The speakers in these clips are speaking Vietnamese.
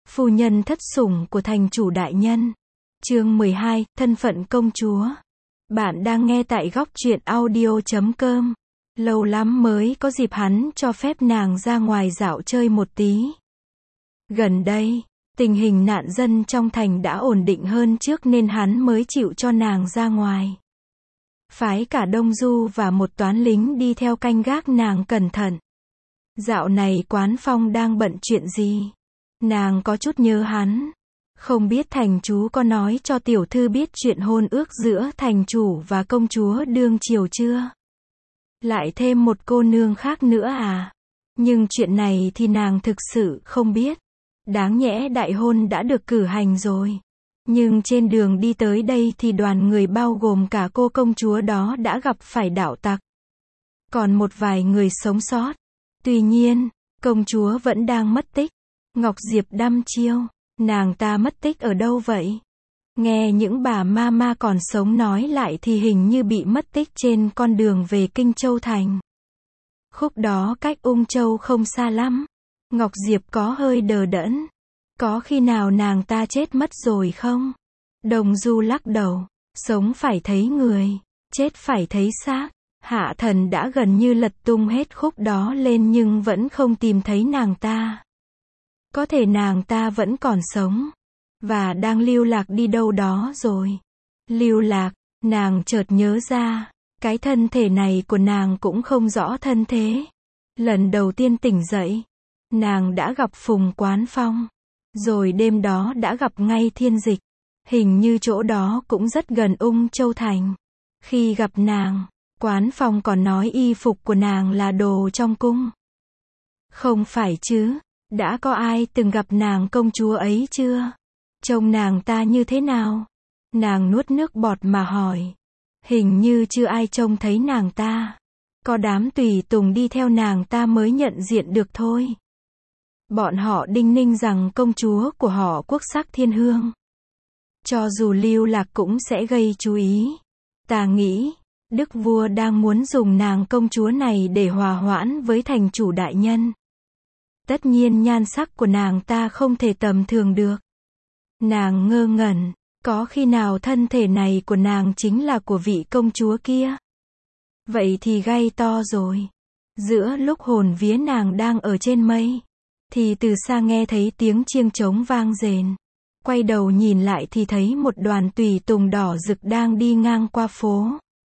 Phu nhân thất sủng của thành chủ đại nhân. Chương 12, thân phận công chúa. Bạn đang nghe tại góc truyện audio.com. Lâu lắm mới có dịp hắn cho phép nàng ra ngoài dạo chơi một tí. Gần đây, tình hình nạn dân trong thành đã ổn định hơn trước nên hắn mới chịu cho nàng ra ngoài. Phái cả Đông Du và một toán lính đi theo canh gác nàng cẩn thận. Dạo này Quán Phong đang bận chuyện gì? Nàng có chút nhớ hắn. Không biết thành chú có nói cho tiểu thư biết chuyện hôn ước giữa thành chủ và công chúa đương triều chưa? Lại thêm một cô nương khác nữa à? Nhưng chuyện này thì nàng thực sự không biết. Đáng nhẽ đại hôn đã được cử hành rồi. Nhưng trên đường đi tới đây thì đoàn người bao gồm cả cô công chúa đó đã gặp phải đạo tặc. Còn một vài người sống sót. Tuy nhiên, công chúa vẫn đang mất tích. Ngọc Diệp đăm chiêu, nàng ta mất tích ở đâu vậy? Nghe những bà ma còn sống nói lại thì hình như bị mất tích trên con đường về Kinh Châu Thành. Khúc đó cách Ung Châu không xa lắm. Ngọc Diệp có hơi đờ đẫn. Có khi nào nàng ta chết mất rồi không? Đồng Du lắc đầu. Sống phải thấy người, chết phải thấy xác. Hạ Thần đã gần như lật tung hết khúc đó lên nhưng vẫn không tìm thấy nàng ta. Có thể nàng ta vẫn còn sống. Và đang lưu lạc đi đâu đó rồi. Lưu lạc, nàng chợt nhớ ra. Cái thân thể này của nàng cũng không rõ thân thế. Lần đầu tiên tỉnh dậy, nàng đã gặp Phùng Quán Phong. Rồi đêm đó đã gặp ngay Thiên Dịch. Hình như chỗ đó cũng rất gần Ung Châu Thành. Khi gặp nàng, Quán Phong còn nói y phục của nàng là đồ trong cung. Không phải chứ, đã có ai từng gặp nàng công chúa ấy chưa? Trông nàng ta như thế nào? Nàng nuốt nước bọt mà hỏi. Hình như chưa ai trông thấy nàng ta. Có đám tùy tùng đi theo nàng ta mới nhận diện được thôi. Bọn họ đinh ninh rằng công chúa của họ quốc sắc thiên hương. Cho dù lưu lạc cũng sẽ gây chú ý. Ta nghĩ, đức vua đang muốn dùng nàng công chúa này để hòa hoãn với thành chủ đại nhân. Tất nhiên nhan sắc của nàng ta không thể tầm thường được. Nàng ngơ ngẩn, có khi nào thân thể này của nàng chính là của vị công chúa kia? Vậy thì gay to rồi. Giữa lúc hồn vía nàng đang ở trên mây, thì từ xa nghe thấy tiếng chiêng trống vang rền. Quay đầu nhìn lại thì thấy một đoàn tùy tùng đỏ rực đang đi ngang qua phố.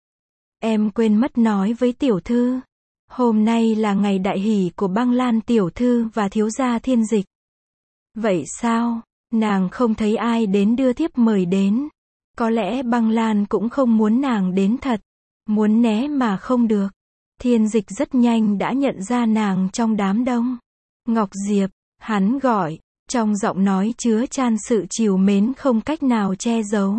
Em quên mất nói với tiểu thư. Hôm nay là ngày đại hỷ của Băng Lan tiểu thư và thiếu gia Thiên Dịch. Vậy sao? Nàng không thấy ai đến đưa thiếp mời đến. Có lẽ Băng Lan cũng không muốn nàng đến thật. Muốn né mà không được. Thiên Dịch rất nhanh đã nhận ra nàng trong đám đông. Ngọc Diệp, hắn gọi, trong giọng nói chứa chan sự trìu mến không cách nào che giấu.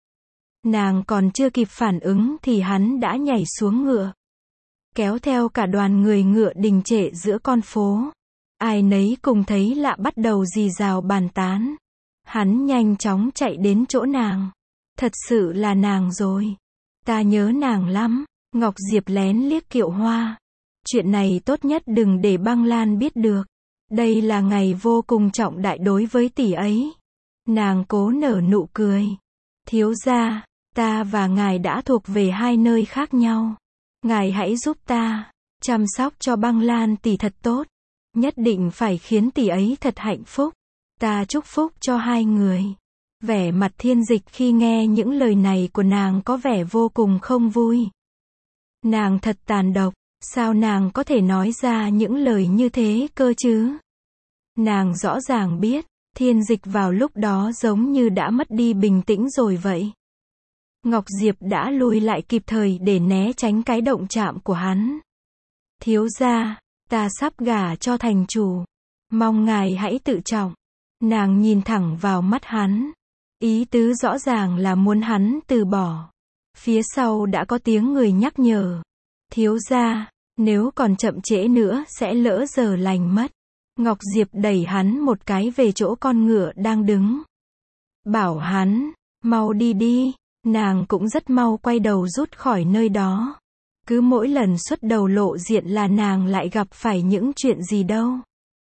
Nàng còn chưa kịp phản ứng thì hắn đã nhảy xuống ngựa. Kéo theo cả đoàn người ngựa đình trệ giữa con phố. Ai nấy cùng thấy lạ bắt đầu rì rào bàn tán. Hắn nhanh chóng chạy đến chỗ nàng. Thật sự là nàng rồi. Ta nhớ nàng lắm. Ngọc Diệp lén liếc Kiệu Hoa. Chuyện này tốt nhất đừng để Băng Lan biết được. Đây là ngày vô cùng trọng đại đối với tỷ ấy. Nàng cố nở nụ cười. Thiếu gia, ta và ngài đã thuộc về hai nơi khác nhau. Ngài hãy giúp ta chăm sóc cho Băng Lan tỷ thật tốt. Nhất định phải khiến tỷ ấy thật hạnh phúc. Ta chúc phúc cho hai người. Vẻ mặt Thiên Dịch khi nghe những lời này của nàng có vẻ vô cùng không vui. Nàng thật tàn độc. Sao nàng có thể nói ra những lời như thế cơ chứ? Nàng rõ ràng biết, Thiên Dịch vào lúc đó giống như đã mất đi bình tĩnh rồi vậy. Ngọc Diệp đã lùi lại kịp thời để né tránh cái động chạm của hắn. Thiếu gia, ta sắp gả cho thành chủ. Mong ngài hãy tự trọng. Nàng nhìn thẳng vào mắt hắn. Ý tứ rõ ràng là muốn hắn từ bỏ. Phía sau đã có tiếng người nhắc nhở. Thiếu gia, nếu còn chậm trễ nữa sẽ lỡ giờ lành mất. Ngọc Diệp đẩy hắn một cái về chỗ con ngựa đang đứng. Bảo hắn, mau đi đi. Nàng cũng rất mau quay đầu rút khỏi nơi đó. Cứ mỗi lần xuất đầu lộ diện là nàng lại gặp phải những chuyện gì đâu.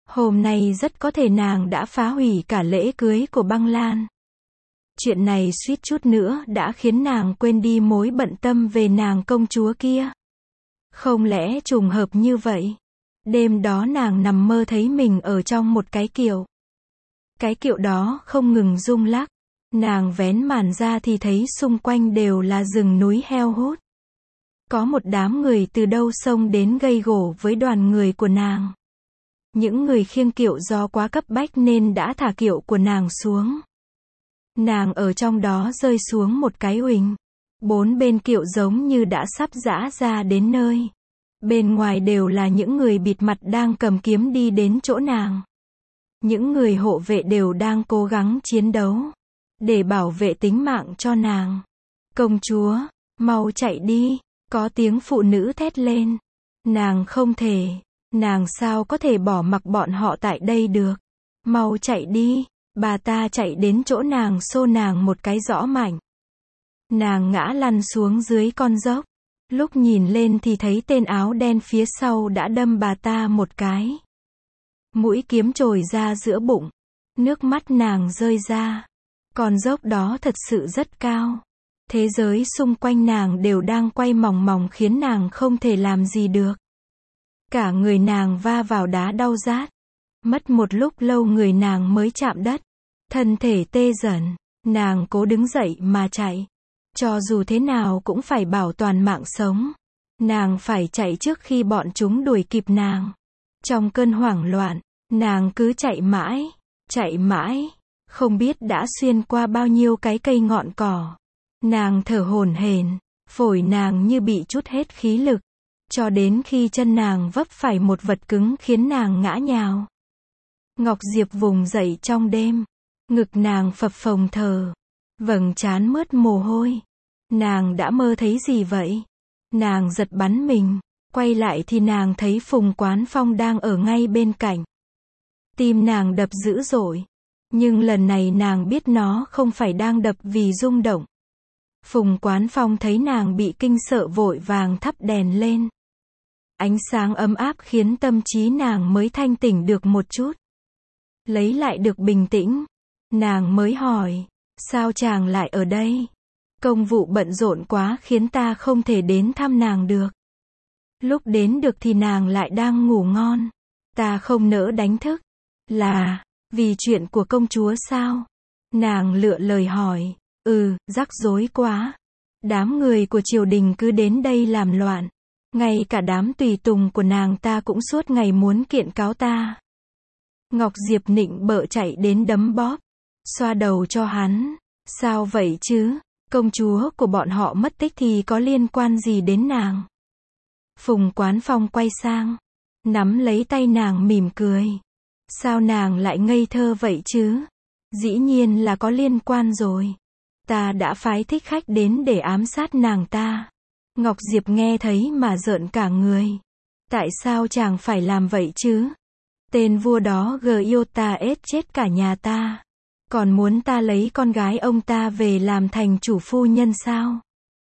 Hôm nay rất có thể nàng đã phá hủy cả lễ cưới của Băng Lan. Chuyện này suýt chút nữa đã khiến nàng quên đi mối bận tâm về nàng công chúa kia. Không lẽ trùng hợp như vậy? Đêm đó nàng nằm mơ thấy mình ở trong một cái kiệu. Cái kiệu đó không ngừng rung lắc. Nàng vén màn ra thì thấy xung quanh đều là rừng núi heo hút. Có một đám người từ đâu xông đến gây gổ với đoàn người của nàng. Những người khiêng kiệu do quá cấp bách nên đã thả kiệu của nàng xuống. Nàng ở trong đó rơi xuống một cái uỳnh. Bốn bên kiệu giống như đã sắp giã ra đến nơi. Bên ngoài đều là những người bịt mặt đang cầm kiếm đi đến chỗ nàng. Những người hộ vệ đều đang cố gắng chiến đấu để bảo vệ tính mạng cho nàng. Công chúa, mau chạy đi, có tiếng phụ nữ thét lên. Nàng không thể, nàng sao có thể bỏ mặc bọn họ tại đây được. Mau chạy đi, bà ta chạy đến chỗ nàng xô nàng một cái rõ mạnh. Nàng ngã lăn xuống dưới con dốc. Lúc nhìn lên thì thấy tên áo đen phía sau đã đâm bà ta một cái. Mũi kiếm chồi ra giữa bụng. Nước mắt nàng rơi ra. Con dốc đó thật sự rất cao. Thế giới xung quanh nàng đều đang quay mòng mòng khiến nàng không thể làm gì được. Cả người nàng va vào đá đau rát. Mất một lúc lâu người nàng mới chạm đất. Thân thể tê dần. Nàng cố đứng dậy mà chạy. Cho dù thế nào cũng phải bảo toàn mạng sống. Nàng phải chạy trước khi bọn chúng đuổi kịp nàng. Trong cơn hoảng loạn, nàng cứ chạy mãi, không biết đã xuyên qua bao nhiêu cái cây ngọn cỏ. Nàng thở hổn hển, phổi nàng như bị trút hết khí lực, cho đến khi chân nàng vấp phải một vật cứng khiến nàng ngã nhào. Ngọc Diệp vùng dậy trong đêm, ngực nàng phập phồng thở, vầng trán mướt mồ hôi. Nàng đã mơ thấy gì vậy? Nàng giật bắn mình, quay lại thì nàng thấy Phùng Quán Phong đang ở ngay bên cạnh. Tim nàng đập dữ dội, nhưng lần này nàng biết nó không phải đang đập vì rung động. Phùng Quán Phong thấy nàng bị kinh sợ vội vàng thắp đèn lên. Ánh sáng ấm áp khiến tâm trí nàng mới thanh tỉnh được một chút. Lấy lại được bình tĩnh, nàng mới hỏi, sao chàng lại ở đây? Công vụ bận rộn quá khiến ta không thể đến thăm nàng được. Lúc đến được thì nàng lại đang ngủ ngon. Ta không nỡ đánh thức. Là, vì chuyện của công chúa sao? Nàng lựa lời hỏi. Rắc rối quá. Đám người của triều đình cứ đến đây làm loạn. Ngay cả đám tùy tùng của nàng ta cũng suốt ngày muốn kiện cáo ta. Ngọc Diệp nịnh bợ chạy đến đấm bóp. Xoa đầu cho hắn. Sao vậy chứ? Công chúa của bọn họ mất tích thì có liên quan gì đến nàng? Phùng Quán Phong quay sang, nắm lấy tay nàng mỉm cười. Sao nàng lại ngây thơ vậy chứ? Dĩ nhiên là có liên quan rồi. Ta đã phái thích khách đến để ám sát nàng ta. Ngọc Diệp nghe thấy mà rợn cả người. Tại sao chàng phải làm vậy chứ? Tên vua đó yêu ta ết chết cả nhà ta. Còn muốn ta lấy con gái ông ta về làm thành chủ phu nhân sao?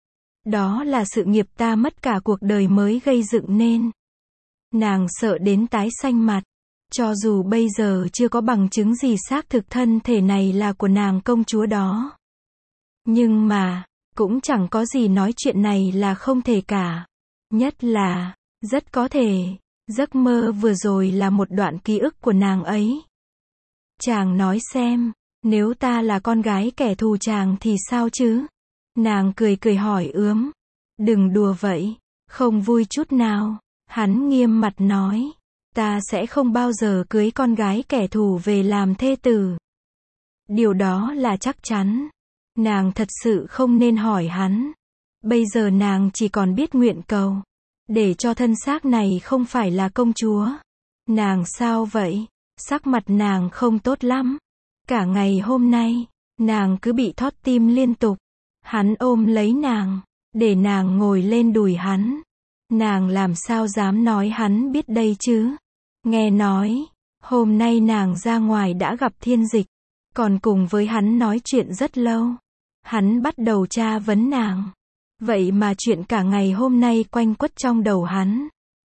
Đó là sự nghiệp ta mất cả cuộc đời mới gây dựng nên. Nàng sợ đến tái xanh mặt. Cho dù bây giờ chưa có bằng chứng gì xác thực thân thể này là của nàng công chúa đó. Nhưng mà, cũng chẳng có gì nói chuyện này là không thể cả. Nhất là, rất có thể, giấc mơ vừa rồi là một đoạn ký ức của nàng ấy. Chàng nói xem, nếu ta là con gái kẻ thù chàng thì sao chứ? Nàng cười cười hỏi ướm. Đừng đùa vậy, không vui chút nào. Hắn nghiêm mặt nói. Ta sẽ không bao giờ cưới con gái kẻ thù về làm thê tử. Điều đó là chắc chắn. Nàng thật sự không nên hỏi hắn. Bây giờ nàng chỉ còn biết nguyện cầu. Để cho thân xác này không phải là công chúa. Nàng sao vậy? Sắc mặt nàng không tốt lắm. Cả ngày hôm nay, nàng cứ bị thót tim liên tục. Hắn ôm lấy nàng, để nàng ngồi lên đùi hắn. Nàng làm sao dám nói hắn biết đây chứ? Nghe nói, hôm nay nàng ra ngoài đã gặp Thiên Dịch, còn cùng với hắn nói chuyện rất lâu. Hắn bắt đầu tra vấn nàng. Vậy mà chuyện cả ngày hôm nay quanh quất trong đầu hắn.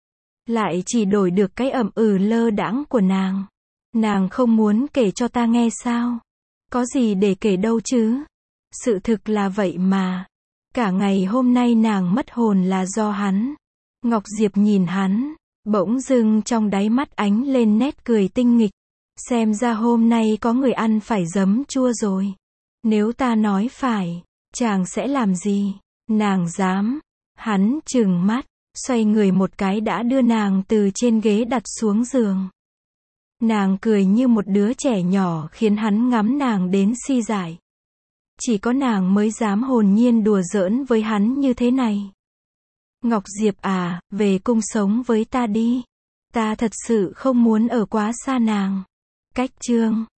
lại chỉ đổi được cái lơ đãng của nàng. Nàng không muốn kể cho ta nghe sao? Có gì để kể đâu chứ? Sự thực là vậy mà. Cả ngày hôm nay nàng mất hồn là do hắn. Ngọc Diệp nhìn hắn, bỗng dưng trong đáy mắt ánh lên nét cười tinh nghịch. Xem ra hôm nay có người ăn phải giấm chua rồi. Nếu ta nói phải, chàng sẽ làm gì? Nàng dám. Hắn trừng mắt, xoay người một cái đã đưa nàng từ trên ghế đặt xuống giường. Nàng cười như một đứa trẻ nhỏ khiến hắn ngắm nàng đến si dại. Chỉ có nàng mới dám hồn nhiên đùa giỡn với hắn như thế này. Ngọc Diệp à, về cung sống với ta đi. Ta thật sự không muốn ở quá xa nàng. Cách chương